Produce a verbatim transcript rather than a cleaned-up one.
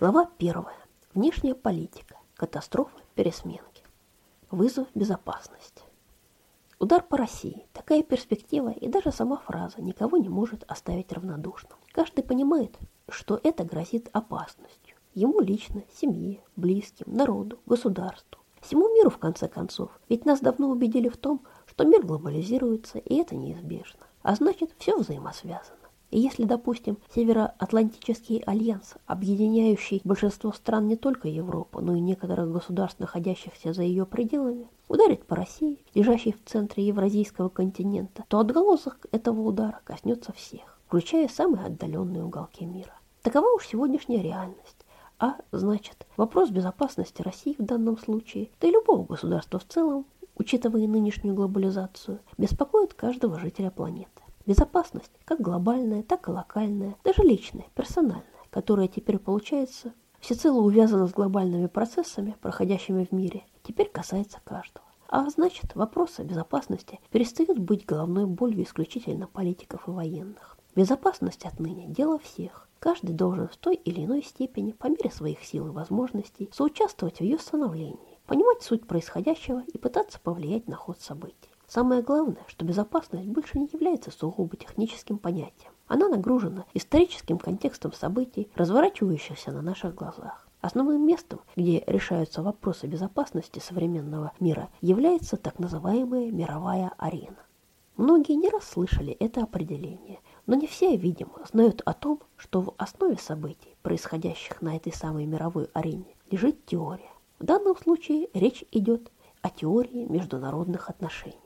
Глава первая. Внешняя политика. Катастрофа пересменки. Вызов безопасности. Удар по России. Такая перспектива и даже сама фраза никого не может оставить равнодушным. Каждый понимает, что это грозит опасностью. Ему лично, семье, близким, народу, государству. Всему миру, в конце концов. Ведь нас давно убедили в том, что мир глобализируется, и это неизбежно. А значит, все взаимосвязано. И если, допустим, Североатлантический альянс, объединяющий большинство стран не только Европу, но и некоторых государств, находящихся за ее пределами, ударит по России, лежащей в центре Евразийского континента, то отголосок этого удара коснется всех, включая самые отдаленные уголки мира. Такова уж сегодняшняя реальность. А значит, вопрос безопасности России в данном случае, да и любого государства в целом, учитывая нынешнюю глобализацию, беспокоит каждого жителя планеты. Безопасность как глобальная, так и локальная, даже личная, персональная, которая теперь, получается, всецело увязана с глобальными процессами, проходящими в мире, теперь касается каждого. А значит, вопросы безопасности перестают быть головной болью исключительно политиков и военных. Безопасность отныне – дело всех. Каждый должен в той или иной степени, по мере своих сил и возможностей, соучаствовать в ее становлении, понимать суть происходящего и пытаться повлиять на ход событий. Самое главное, что безопасность больше не является сугубо техническим понятием. Она нагружена историческим контекстом событий, разворачивающихся на наших глазах. Основным местом, где решаются вопросы безопасности современного мира, является так называемая мировая арена. Многие не раз слышали это определение, но не все, видимо, знают о том, что в основе событий, происходящих на этой самой мировой арене, лежит теория. В данном случае речь идет о теории международных отношений.